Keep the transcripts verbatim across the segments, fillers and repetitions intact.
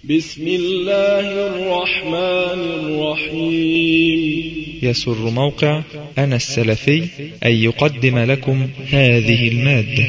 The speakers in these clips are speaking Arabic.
بسم الله الرحمن الرحيم. يسر موقع أنا السلفي أن يقدم لكم هذه المادة.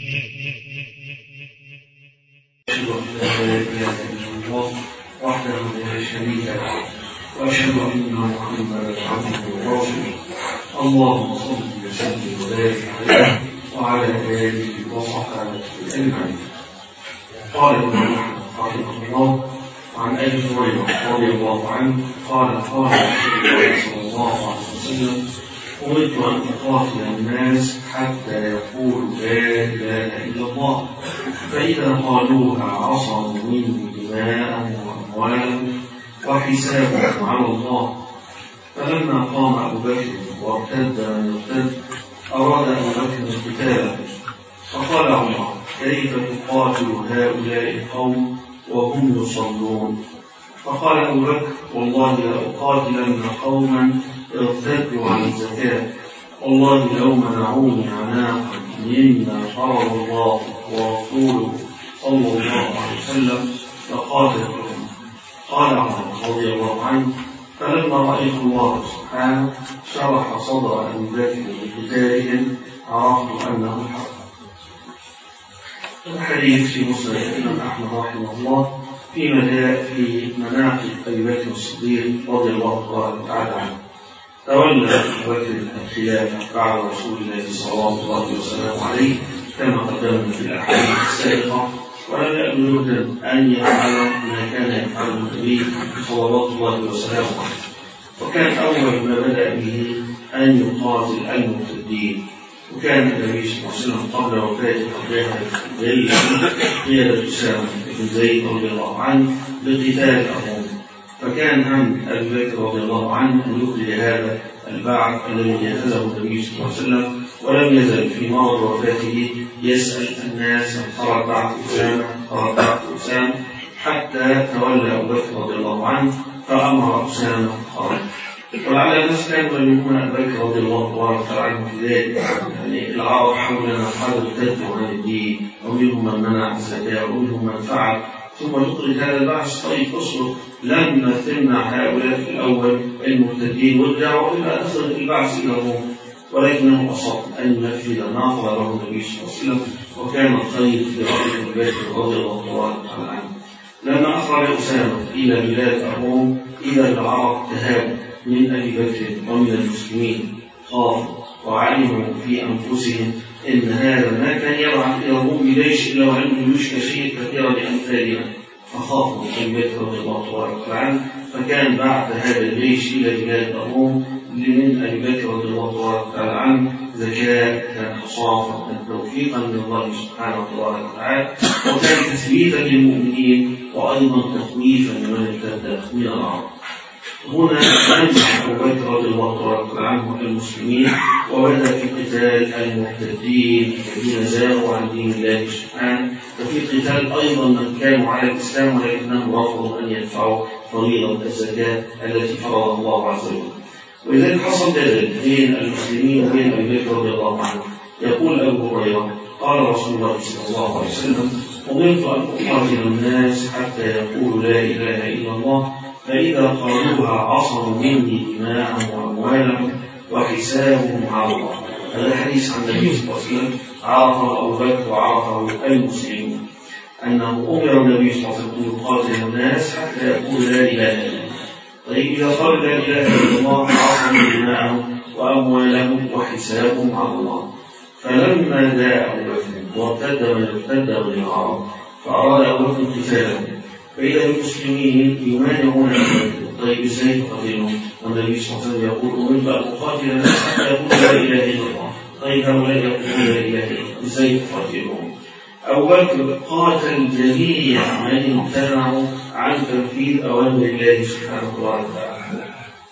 وأشهد أن محمدا عبده ورسوله. اللهم صل وسلم وبارك عليه وعلى آله وصحبه أجمعين. قال ابن أحمد رحمه الله عن أبي هريرة رضي الله عنه قال قال رسول الله صلى الله عليه وسلم: أمرت أن أقاتل الناس حتى يقولوا لا إله إلا الله، فإذا قالوها عصموا مني دماءهم وأموالهم وحسابهم على الله. فلما قام أبو بكر وارتد من ارتد أراد أبو بكر القتال، فقال عمر: كيف تقاتل هؤلاء القوم وهم يصلون؟ فقال أبو بكر: والله لأقاتلن قوما ارتدوا عن الزكاة، والله لو منعوني عناقا مما فرض الله ورسوله صلى الله عليه وسلم لقاتلتهم. قال عمر رضي الله عنه: فلما رأيت الله سبحانه شرح صدر أبي بكر بقتالهم عرفت أنه الحق. الحديث في مسند الإمام أحمد رحمه الله في مجاء في مناقب أبي بكر الصديق رضي الله تعالى عنه. تولى أبو بكر الخلافة بعد رسول الله صلى الله عليه وسلم عليه كما قدمنا في الأحاديث السابقة، ولم يأمن يهدى أن يفعل ما كان يفعله النبي صلى الله عليه وسلم، وكان أول ما بدأ به أن يقاتل المرتدين. وكان النبي صلى الله عليه وسلم قبل وفاته قبلها جيش قيادة أسامة بن زيد رضي الله عنه بقتال الروم، فكان هم أبي بكر رضي الله عنه أن يخرج هذا البعث الذي أخذه النبي صلى الله عليه وسلم، ولم يزل في مرض وفاته يسأل الناس أن خرج بعث أسامة خرج بعث أسامة حتى تولى أبو بكر رضي الله عنه فأمر أسامة خرج. ولعل الناس كانوا يؤمنون أبي بكر رضي الله عنه في ذلك، يعني العرب حولنا قد ارتدوا عن الدين، ومنهم من منع الزكاة ومنهم من فعل، ثم تخرج هذا البعث. طيب اصبر، لما تمنع هؤلاء في الأول المرتدين ورجعوا إلى أثر البعث إلى الروم، ولكنه أصاب أن ينفذ ما قاله النبي صلى الله عليه وسلم، وكان الخير في رأي أبي بكر رضي الله عنه. لما أخرج أسامة إلى بلاد الروم إذا العرب تهابوا من أبي بكر ومن المسلمين، خافوا وعلموا في أنفسهم إن هذا ما كان يبعث إلى الروم بجيش إلا وعنده يشكى شيء كثيرا لأمثالنا، فخافوا أبي بكر رضي الله عنه. فكان بعد هذا الجيش إلى بلاد الروم من أبي بكر رضي الله عنه زكاة، كان حصافا، كان توفيقا من الله سبحانه وتعالى، وكان تثبيتا للمؤمنين وأيضا تخويفا لمن ارتد من العرب. هنا أنجح أبو بكر رضي الله عنه المسلمين، وبدأ في قتال المرتدين الذين زاغوا عن دين الله سبحانه، وفي قتال أيضا من كانوا على الإسلام ولكنهم رفضوا أن يدفعوا فريضة الزكاة التي فرضها الله عز وجل. ولذلك حصل جدل بين المسلمين وبين أبي بكر رضي الله عنه. يقول أبو هريرة: قال رسول الله صلى الله عليه وسلم: أمرت أن أقاتل الناس حتى يقولوا لا إله إلا الله، فإذا قالوها عصموا مني دماءهم وأموالهم وحسابهم على الله. هذا الحديث عن النبي صلى الله عليه وسلم عرفه أبو بكر وعرفه المسلمون، أنه أمر النبي صلى الله عليه وسلم أن يقاتل الناس حتى يقولوا لا إله إلا الله. طيب إذا قالوا لا إله إلا الله عصموا دماءهم وأموالهم وحسابهم على الله. فلما جاء أبو بكر وارتد من ارتد من العرب فأراد أبو بكر قتالهم، فإذا المسلمين يمانعون النبي. طيب ازاي تقاتلهم؟ والنبي صلى الله عليه وسلم يقول: أمرت أن أقاتل الناس حتى يقولوا لا إله إلا الله. طيب هؤلاء يقولون لا إله إلا الله، ازاي تقاتلهم؟ أبو بكر قاتل جميع من امتنعوا عن تنفيذ أوامر الله سبحانه وتعالى.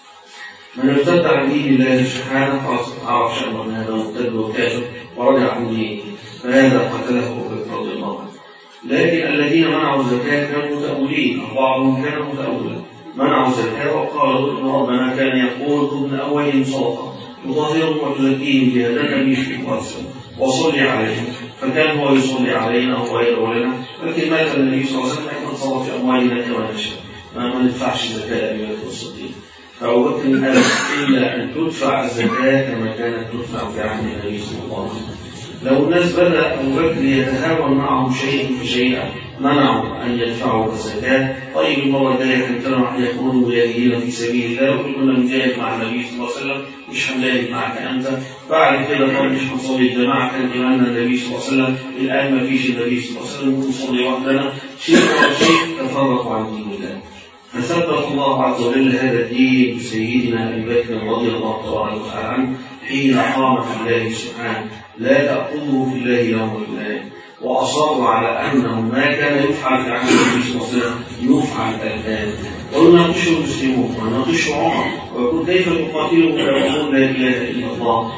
من ارتد عن دين الله سبحانه عرف شأنه أن هذا مرتد وكافر ورجع عن دينه، فهذا قتله أبو بكر رضي الله عنه. لكن الذين منعوا الزكاة كانوا متأولين، بعضهم كان متأولا، منعوا الزكاة وقالوا إن ربنا كان يقول: خذ من أولهم صدقة تطهرهم وتزكيهم بها النبي صلى الله عليه وسلم وصلي عليهم. فكان هو يصلي علينا وهو يدعو لنا، لكن مات النبي صلى الله عليه وسلم نتصرف في أموالنا كما نشاء، ما ندفعش زكاة أبي بكر الصديق. فأبو بكر قال إلا أن تدفع الزكاة كما كانت تدفع في عهد النبي صلى الله عليه وسلم. لو الناس بدأ أبو بكر يتهاون معهم شيئا فشيئا منعوا أن يدفعوا الزكاة. طيب المرة الجاية كانوا يكونوا مجاهدين في سبيل الله وكنا نجاهد مع النبي صلى الله عليه وسلم، مش هنجاهد معك أنت. بعد كده طب مش هنصلي الجماعة، كان إمامنا النبي صلى الله عليه وسلم، الآن ما فيش النبي صلى الله عليه وسلم ونصلي وحدنا، شيء ورا شيء تفرقوا عن دين الله. فثبت الله عز وجل هذا الدين بسيدنا أبي بكر رضي الله تبارك وتعالى عنه حين قام في الله سبحانه لا تأخذه في الله يوم القيامة، وأصر على أنه ما كان يفعل في عهد النبي صلى الله عليه وسلم يفعل الآن. ويناقشه المسلمون ويناقشه عمر ويقول كيف تقاتلوا ويقولون لا إله إلا الله.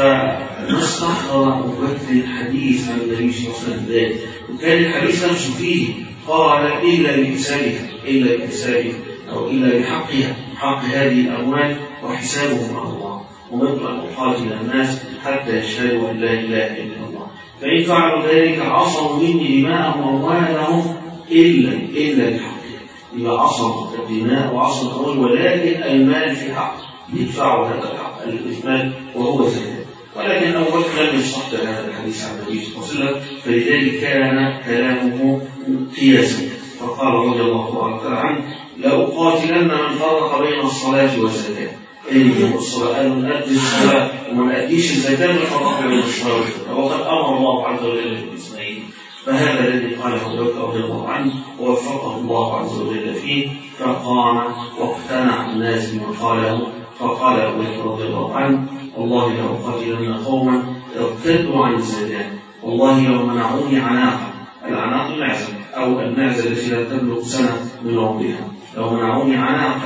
فنستحضر أبو بكر الحديث عن النبي صلى الله عليه وسلم ذلك، وكان الحديث نفسه فيه قال إلا بحسابها إلا بحسابها أو إلا بحقها، حق هذه الأموال وحسابهم على الله. ومنذ أن أقاتل الناس حتى يشهدوا أن لا إله إلا الله، فإن فعلوا ذلك عصموا مني دماءهم وأموالهم إلا إلا بحقها. إذا عصموا الدماء وعصموا الأموال، ولكن المال في حق يدفعوا هذا الحق المال وهو زكاة. ولكن أبو بكر لم يصح هذا الحديث عن النبي صلى الله عليه وسلم، فلذلك كان كلامه قياسا. فقال رضي الله عنه لأقاتلن من فرق بين الصلاة والزكاة. إيه الصلاة؟ أن نؤدي الصلاة وما نؤديش الزكاة من فرق بين الصلاة والزكاة، وقد أمر الله عز وجل بالإثنين. فهذا الذي قاله أبو بكر رضي الله عنه ووفقه الله عز وجل فيه، فقام واقتنع الناس بما قاله. فقال أبو بكر رضي الله عنه والله لأقاتلن قوما ارتدوا عن الزكاة، والله لو منعوني عناقا، العناق المعزة أو المعزة التي لا تبلغ سنة من عمرها، لو منعوني عناقا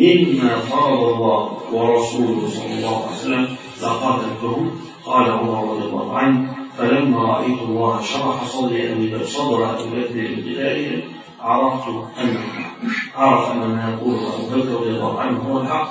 مما فرض الله ورسوله صلى الله عليه وسلم لقاتلتهم. قال عمر رضي الله عنه فلما رأيت الله شرح صدر أبي بكر صدر أبي بكر بذلك عرفت أنه عرف أن ما يقوله أبو بكر رضي الله عنه هو الحق،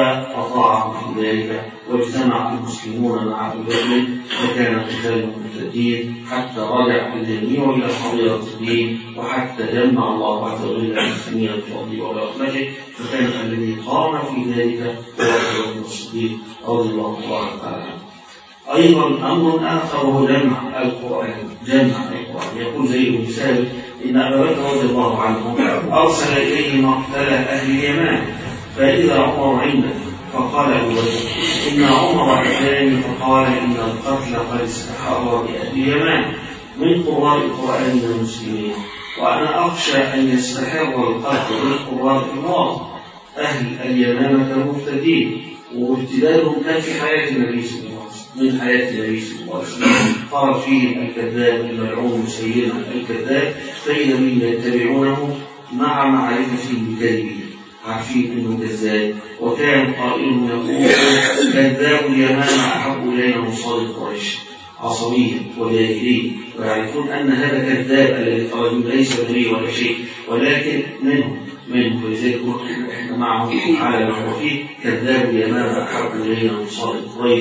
فأطاعه في ذلك. واجتمع المسلمون مع أبي بكر وكان قتال المرتدين حتى رجع الجميع إلى حضيرة الدين، وحتى جمع الله عز وجل المسلمين بفضله ورحمته. فكان الذي قام في ذلك هو أبو بكر الصديق رضي الله تعالى عنه. أيضا أمر آخر وهو جمع القرآن. جمع القرآن يقول زيد بن ثابت إن أبا بكر رضي الله عنه أرسل إليه مقتل أهل اليمن، فإذا عمر عنده فقال أبو بكر إن عمر أتاني فقال إن القتل قد استحر بأهل اليمن من قراء القرآن من المسلمين، وأنا أخشى أن يستحر القتل من قراء الله. أهل اليمن كانوا مفتدين، وابتدالهم كان في حياة النبي صلى الله عليه وسلم، من حياة النبي صلى الله عليه وسلم خرج فيه الكذاب الملعون مسيلمة الكذاب، فإذا من يتبعونه مع معرفتهم بكذبه، عارفين انه كذاب. وكان قائلهم يقول كذاب اليمامة احب الينا من صادق قريش، عصبيا وجاهلين، ويعرفون ان هذا كذاب الذي خرج ليس نبي ولا شيء، ولكن منهم منهم فلذلك احنا معه على ما هو فيه. كذاب اليمامة احب الينا من صادق قريش.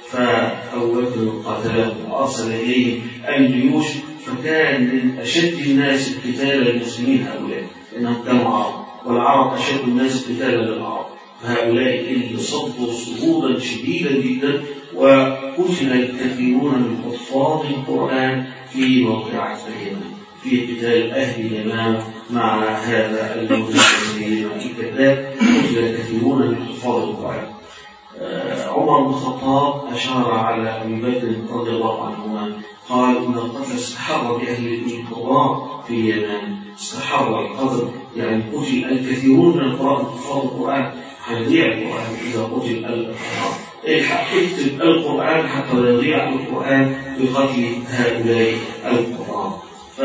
فأبو بكر قاتله وارسل اليه الجيوش، فكان من اشد الناس قتالا للمسلمين هؤلاء، لانهم كانوا عرب، والعرب أشد الناس قتالا للعرب. فهؤلاء اللي صدوا صدودا شديدا جدا، وقتل الكثيرون من حفاظ القرآن في موقعة اليمن في قتال أهل اليمن مع هذا المجرم الكذاب. قتل الكثيرون من حفاظ القرآن. عمر بن الخطاب أشار على أبي بكر رضي الله عنهما قال إن القتل استحر بأهل القراء في اليمن. استحر القتل يعني قتل الكثيرون من القراء حفاظ القرآن، هيضيع القرآن إذا قتل القراء. الحق اكتب القرآن حتى لا يضيع القرآن بقتل هؤلاء القراء.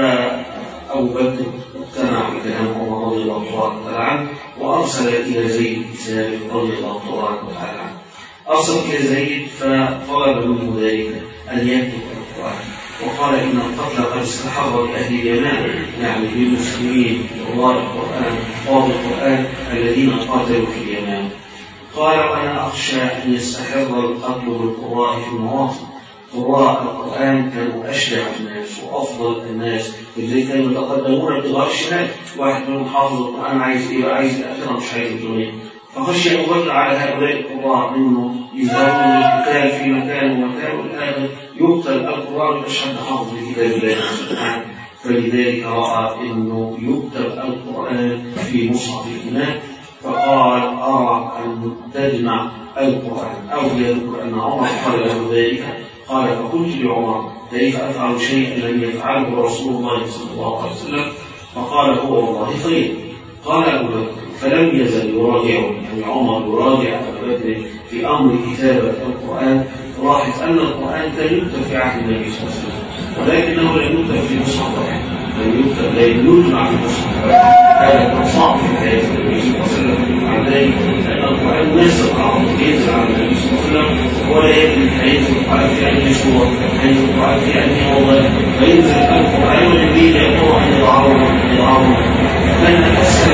فأبو بكر اقتنع بكلام عمر رضي الله تعالى عنه، وأرسل إلى زيد بن ثابت رضي الله تعالى عنه. أرسل إلى زيد فطلب منه ذلك أن يكتب القرآن، وقال إن القتل قد استحر بأهل اليمن، يعني بالمسلمين قراء القرآن حفاظ القرآن الذين قاتلوا في اليمن. قال وأنا أخشى أن يستحر القتل بالقراء في المواطن، قراء القرآن كانوا أشجع الناس وأفضل الناس، اللي كانوا يتقدمون ابتغاء الشهادة. واحد منهم حافظ القرآن عايز إيه؟ عايز الآخرة مش عايز الدنيا. فخشي أبو بكر على هؤلاء القراء إنه يذهبون للقتال في مكان ومكان، والآخر يقتل القراء ويشهد حافظ لكتاب الله سبحانه. فلذلك رأى إنه يكتب القرآن في مصحف الإمام، فقال أرى أن تجمع القرآن، أو يذكر أن عمر قال له ذلك. قال فقلت لعمر كيف أفعل شيئا لم يفعله رسول الله صلى الله عليه وسلم؟ فقال هو والله خير. قال أبو بكر فلم يزل يراجع، يعني عمر يراجع أبو بكر في أمر كتابة القرآن. لاحظ أن القرآن كان يكتب في عهد النبي صلى الله عليه وسلم، ولكنه لم يكتب في مصحف واحد، لم يكتب لا يجمع في مصحف واحد. هذا كان صعب في حياة النبي صلى الله عليه وسلم. مع ذلك لأن القرآن ليس العرض ينزل على النبي صلى الله عليه وسلم، ولا يدري هينزل القرآن في أي سورة، هينزل القرآن في أي موضع، فينزل القرآن والنبي يأمر أن يضعه يضعه من أكثر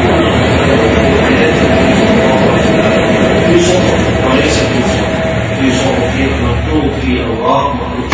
في صحف وليس في صحف، في صحف مكتوب في أوراق،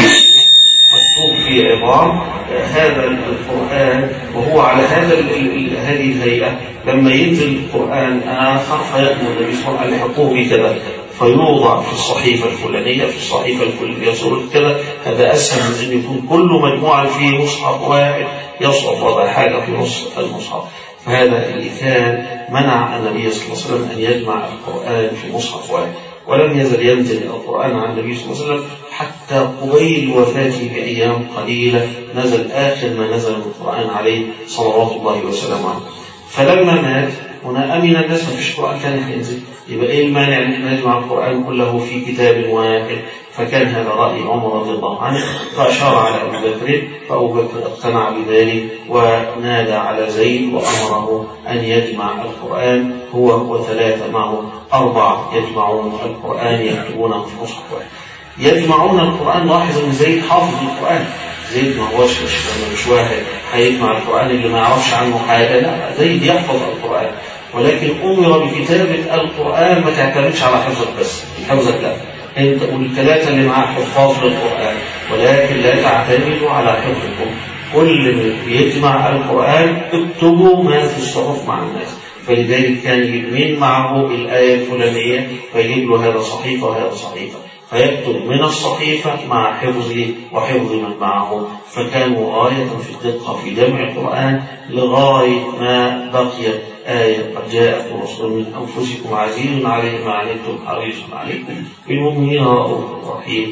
مكتوب في عظام. هذا القرآن وهو على هذا هذه الهيئة لما ينزل القرآن آخر فيأمر النبي صلى الله عليه وسلم يحطوه بكذا، فيوضع في الصحيفة الفلانية في الصحيفة الفلانية سورة كذا. هذا أسهل من أن يكون كل مجموعة في مصحف واحد يصعب وضع حاجة في نص المصحف. فهذا اللي كان منع النبي صلى الله عليه وسلم أن يجمع القرآن في مصحف واحد. ولم يزل ينزل القرآن عن النبي صلى الله عليه وسلم حتى قبيل وفاته بأيام قليلة نزل آخر ما نزل من القرآن عليه صلوات الله وسلامه عليه. فلما مات هنا أمن الناس ما فيش قرآن ثاني هينزل، يبقى إيه المانع أن احنا نجمع القرآن كله في كتاب واحد؟ فكان هذا رأي عمر رضي الله عنه، فأشار على أبو بكر، فأبو بكر اقتنع بذلك ونادى على زيد وأمره أن يجمع القرآن هو وثلاثة معه أربعة يجمعون القرآن يكتبونه في مصحف واحد. يجمعون القرآن. لاحظ أن زيد حافظ القرآن، زيد ما هوش مش, مش واحد هيجمع القرآن اللي ما يعرفش عنه حاجة، لا، زيد يحفظ القرآن، ولكن أمر بكتابة القرآن. ما تعتمدش على حفظك بس، حفظك لا، انت والثلاثة اللي معاه حفاظ للقرآن، ولكن لا تعتمدوا على حفظكم. كل من يجمع القرآن اكتبوا ما في الصحف مع الناس. فلذلك كان يجمع معه الآية الفلانية فيجيب له هذا صحيفة وهذا صحيفة، فيكتب من الصحيفة مع حفظه وحفظ من معه. فكانوا غاية في الدقة في جمع القرآن لغاية ما بقيت آية قد جاءكم رسول من أنفسكم عزيز عليه ما عنتم حريص عليكم بالمؤمنين رؤوف رحيم.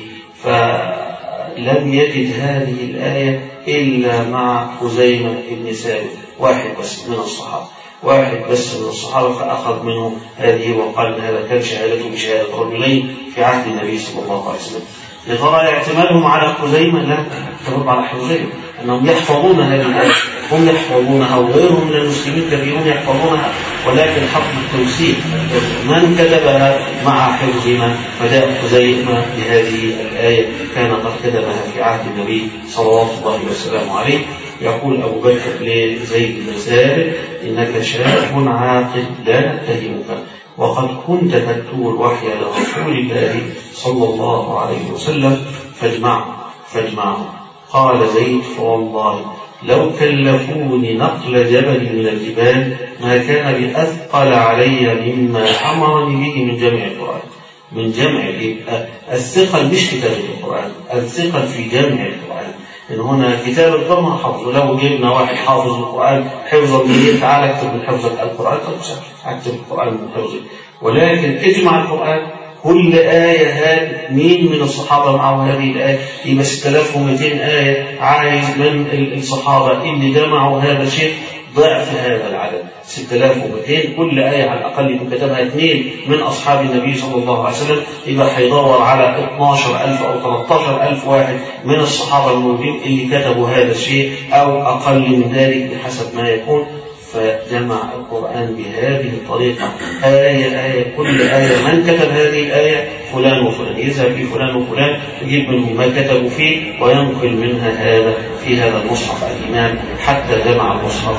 فلم يجد هذه الآية إلا مع خزيمة بن ثابت، واحد بس من الصحابة، واحد بس من الصحابة، فأخذ منه هذه وقال هذا كان شهادته بشهادة رجلين في عهد النبي صلى الله عليه وسلم. لغاية اعتمادهم على خزيمة لا ترد على خزيمة أنهم يحفظون هذه الآية، هم يحفظونها وغيرهم من المسلمين كثيرون يحفظونها، ولكن حق التوثيق من كتبها مع حفظنا. فجاء خزيمة بهذه الآية كان قد كتبها في عهد النبي صلوات الله وسلامه عليه. يقول أبو بكر لزيد بن ثابت إنك شاب عاقل لا نتهمك، وقد كنت تتلو الوحي لرسول الله صلى الله عليه وسلم فاجمعه فاجمعه. قال زيد فوالله لو كلفوني نقل جبل من الجبال ما كان بأثقل علي مما أمرني به من جمع القرآن. من جمع الثقل مش كتابة القرآن، الثقل في جمع القرآن. إن هنا كتاب القرآن حفظ، لو جبنا واحد حافظ القرآن حفظا به تعالى اكتب من حفظك القرآن، اكتب القرآن من حفظك، ولكن اجمع القرآن كل آية. هذه مين من الصحابة معه هذه الآية؟ يبقى ستة آلاف ومئتين آية. عايز من الصحابة اللي جمعوا هذا الشيء ضعف هذا العدد، ستة آلاف ومئتين. كل آية على الأقل يكون كتبها اثنين من أصحاب النبي صلى الله عليه وسلم، يبقى هيدور على اثني عشر ألف أو ثلاثة عشر ألف واحد من الصحابة الموجودين اللي كتبوا هذا الشيء أو أقل من ذلك بحسب ما يكون. فجمع القرآن بهذه الطريقة آية آية، كل آية من كتب هذه الآية فلان وفلان، يذهب في فلان وفلان يجيب منهم ما كتبوا فيه وينقل منها هذا في هذا المصحف الإمام حتى جمع المصحف.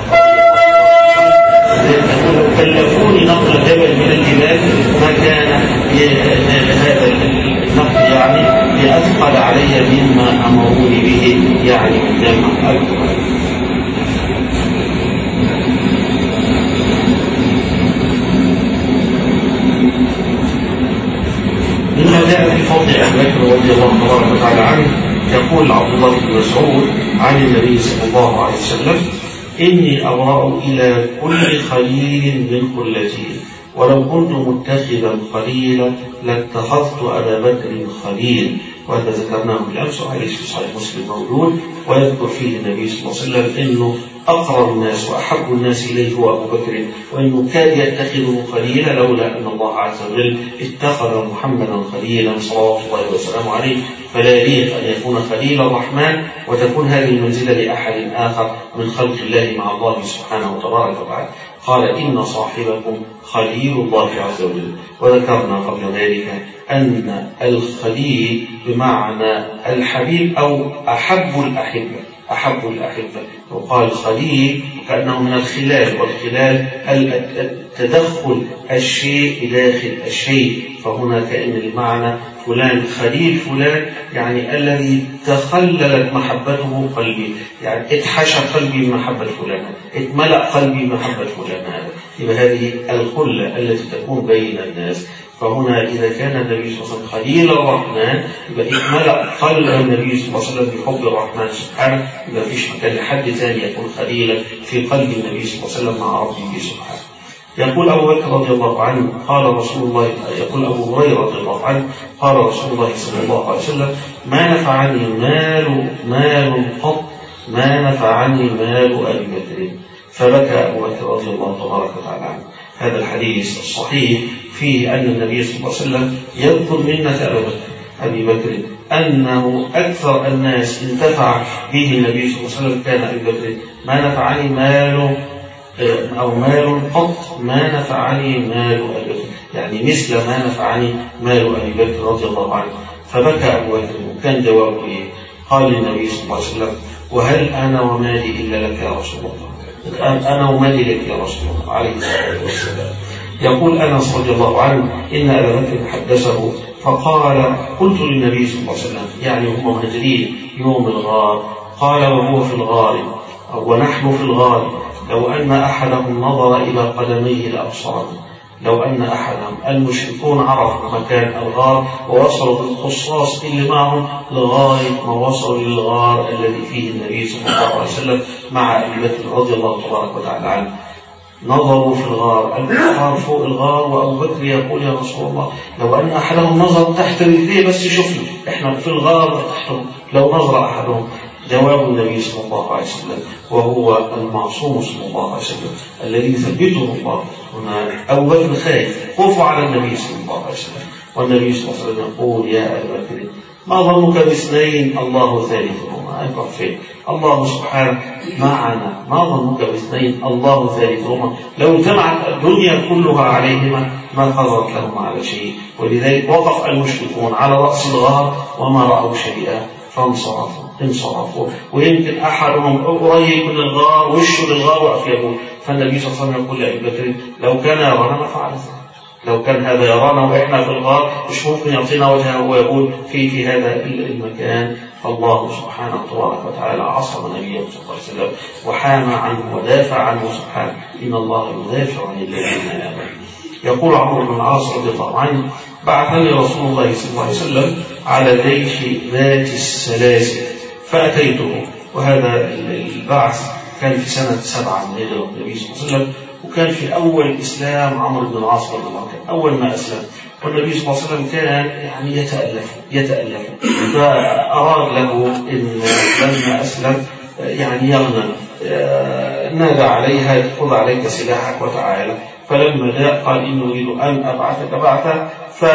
لو كلفوني نقل جبل من الجبال ما كان هذا النقل يعني يأثقل علي يعني جمع أكبر. مما جاء في فضل أبي بكر رضي الله تبارك وتعالى عنه، يقول عبد الله بن مسعود عن النبي صلى الله عليه وسلم: إني أبرأ إلى كل خليل من خلتي، ولو كنت متخذا خليلا لاتخذت أبا بكر خليل. وهذا ذكرناه بالأمس وحديث في صحيح مسلم موجود، ويذكر فيه النبي صلى الله عليه وسلم إنه أقرب الناس وأحب الناس إليه هو أبو بكر، وإنه كاد يتخذه خليلا لولا أن الله عز وجل اتخذ محمدا خليلا صلوات الله وسلامه عليه. فلا يليق أن يكون خليل الرحمن وتكون هذه المنزلة لأحد آخر من خلق الله مع الله سبحانه وتبارك وتعالى. قال: إن صاحبكم خليل الله عز وجل. وذكرنا قبل ذلك أن الخليل بمعنى الحبيب أو أحب الأحبة، أحب الأحبة. وقال خليل كأنه من الخلال، والخلال التدخل الشيء داخل الشيء، فهنا كأن المعنى فلان خليل فلان يعني الذي تخللت محبته قلبي، يعني اتحشى قلبي بمحبة فلان، اتملأ قلبي بمحبة فلان. هذا يبقى هذه الخلة التي تكون بين الناس. فهنا إذا كان النبي صلى الله عليه وسلم خليل الرحمن يبقى اتملأ قلب النبي صلى الله عليه وسلم بحب الرحمن سبحانه، يبقى فيش مكان لحد ثاني يكون خليلا في قلب النبي صلى الله عليه وسلم مع ربه سبحانه. يقول أبو بكر رضي الله عنه قال رسول الله يقول أبو هريرة رضي الله عنه قال رسول الله صلى الله عليه وسلم: ما نفعني مال مال قط ما نفعني مال أبي بكر. فبكى أبو بكر رضي الله تبارك وتعالى عنه. هذا الحديث الصحيح فيه أن النبي صلى الله عليه وسلم يذكر منة أبي بكر أنه أكثر الناس انتفع به النبي صلى الله عليه وسلم كان أبي بكر. ما نفعني مال أو مال قط ما نفعني مال أبي بكر، يعني مثل ما نفعني مال أبي بكر رضي الله عنه. فبكى أبو بكر، وكان جوابه إيه؟ قال النبي صلى الله عليه وسلم: وهل أنا ومالي إلا لك يا رسول الله؟ أنا ومالي لك يا رسول الله عليه الصلاة والسلام. يقول أنس رضي الله عنه: إن أبا بكر حدثه فقال: قلت للنبي صلى الله عليه وسلم، يعني هم مهاجرين يوم الغار، قال وهو في الغار ونحن في الغار: لو أن أحدهم نظر إلى قدميه لأبصرنا. لو أن أحدهم المشركون عرفوا مكان الغار ووصلوا بالخصاص اللي معهم لغاية ما وصلوا للغار الذي فيه النبي صلى الله عليه وسلم مع أبي بكر رضي الله تبارك وتعالى عنه. نظروا في الغار، الغار فوق الغار، وأبو بكر يقول: يا رسول الله لو أن أحدهم نظر تحت رجليه بس يشوفنا، إحنا في الغار تحتهم، لو نظر أحدهم. جواب النبي صلى الله عليه وسلم وهو المعصوم صلى الله عليه وسلم الذي يثبته الله. هنا أبو بكر خايف، خوفه على النبي صلى الله عليه وسلم، والنبي صلى الله عليه وسلم يقول: يا أبا بكر ما ظنك باثنين الله ثالثهما؟ أنت فين؟ الله سبحانه معنا، ما ظنك باثنين الله ثالثهما؟ لو جمعت الدنيا كلها عليهما ما قدرت لهم على شيء. ولذلك وقف المشركون على رأس الغار وما رأوا شيئا فانصرفوا انصرفوا ويمكن أحدهم قريب من الغار وشه للغار وقف يقول. فالنبي صلى الله عليه وسلم يقول لأبي بكر: لو كان يرانا ما فعل ذلك، لو كان هذا يرانا وإحنا في الغار مش ممكن يعطينا وجهه ويقول في في هذا المكان. فالله سبحانه وتبارك وتعالى عصم نبيه صلى الله عليه وسلم وحامى عنه ودافع عنه سبحانه. إن الله يدافع عن الذين آمنوا. يقول عمرو بن العاص رضي الله عنه: بعثني رسول الله صلى الله عليه وسلم على جيش ذات السلاسل فأتيته. وهذا البعث كان في سنة سبعة من هجرة النبي صلى الله عليه وسلم، وكان في أول إسلام عمرو بن العاص رضي الله عنه، أول ما أسلم. والنبي صلى الله عليه وسلم كان يعني يتألف يتألف فأراد له إن لما أسلم يعني يغنم، نادى عليها: خذ عليك سلاحك وتعالى. فلما جاء قال: إني أريد أن أبعثك بعثة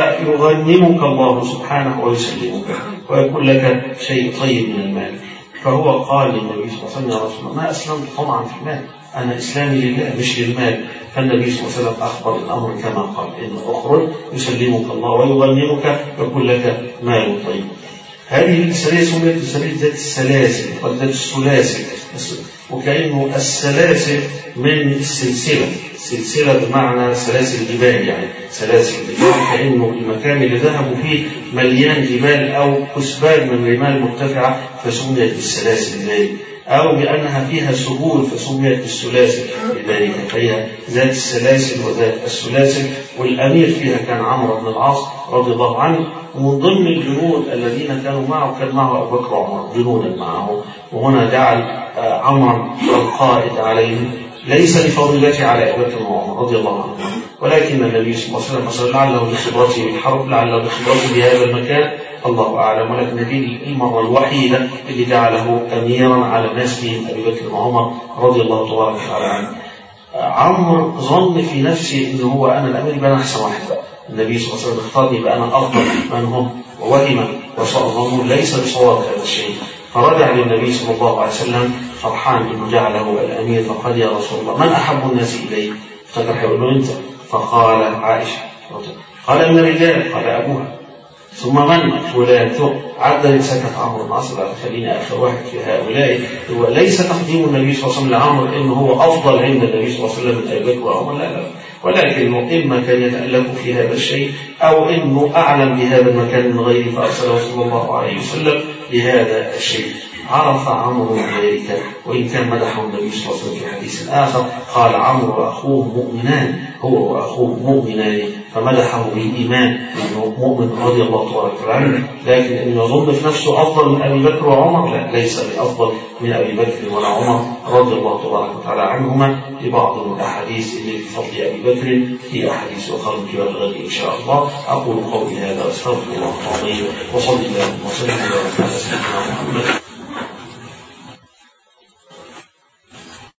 فيغنمك الله سبحانه ويسلمك ويكون لك شيء طيب من المال. فهو قال للنبي صلى الله عليه وسلم: يا رسول الله ما أسلمت طمعا في المال، أنا إسلامي لله مش للمال. فالنبي صلى الله عليه وسلم أخبر الأمر كما قال: إن أخرج يسلمك الله ويغنمك ويكون لك مال طيب. هذه السلاسل سميت سلاسل ذات السلاسل وذات السلاسل، وكأنه السلاسل من السلسلة، سلسلة بمعنى سلاسل جبال، يعني سلاسل جبال، كأنه المكان اللي ذهبوا فيه مليان جبال أو كثبان من رمال مرتفعة فسميت بالسلاسل ذلك، أو بأنها فيها سهول فسميت بالسلاسل لذلك، فهي ذات السلاسل وذات السلاسل. والأمير فيها كان عمرو بن العاص رضي الله عنه، ومن ضمن الجنود الذين كانوا معه كان معه أبو بكر وعمر جنودا معه، وهنا جعل عمرو القائد عليهم ليس لفضيلته على أبي بكر وعمر رضي الله عنه، ولكن النبي صلى الله عليه وسلم لعله لخبرته بالحرب، لعله لخبرته بهذا المكان، الله أعلم، ولكن هذه المرة الوحيدة اللي جعله أميرا على الناس من أبي بكر وعمر رضي الله تبارك وتعالى عنه. عمرو ظن في نفسه إنه هو أنا الأمير يبقى أنا أحسن واحد، النبي صلى الله عليه وسلم اختارني يبقى أنا أفضل منهم، ووهم وصار ظنه ليس بصواب هذا الشيء، فرجع للنبي صلى الله عليه وسلم فرحان إنه جعله الأمير، فقال يا رسول الله من أحب الناس إليك؟ افتكر هيقول له أنت، فقال عائشة، قال إن الرجال، قال أبوها، ثم من؟ فلان، ثم عدل سكت عمرو بن العاص، خليني آخر واحد في هؤلاء. هو ليس تقديم النبي صلى الله عليه وسلم لعمرو إنه هو أفضل عند النبي صلى الله عليه وسلم من أبي بكر وعمر، لا لا، ولكنه إما كان يتألف في هذا الشيء أو إنه أعلم بهذا المكان من غيره فأرسله صلى الله عليه وسلم لهذا الشيء. عرف عمرو ذلك، وإن كان مدحه النبي صلى الله عليه وسلم في حديث آخر قال عمرو وأخوه مؤمنان، هو وأخوه مؤمنان، فمدحه بالإيمان أنه مؤمن رضي الله تبارك وتعالى، لكن أن يظن في نفسه أفضل من أبي بكر وعمر، لا، ليس بأفضل من أبي بكر ولا عمر رضي الله تبارك وتعالى عنهما، لبعض من الأحاديث اللي في فضل أبي بكر في أحاديث أخرى في الغد إن شاء الله. أقول قولي هذا وأستغفر الله العظيم، وصلى الله وسلم على سيدنا محمد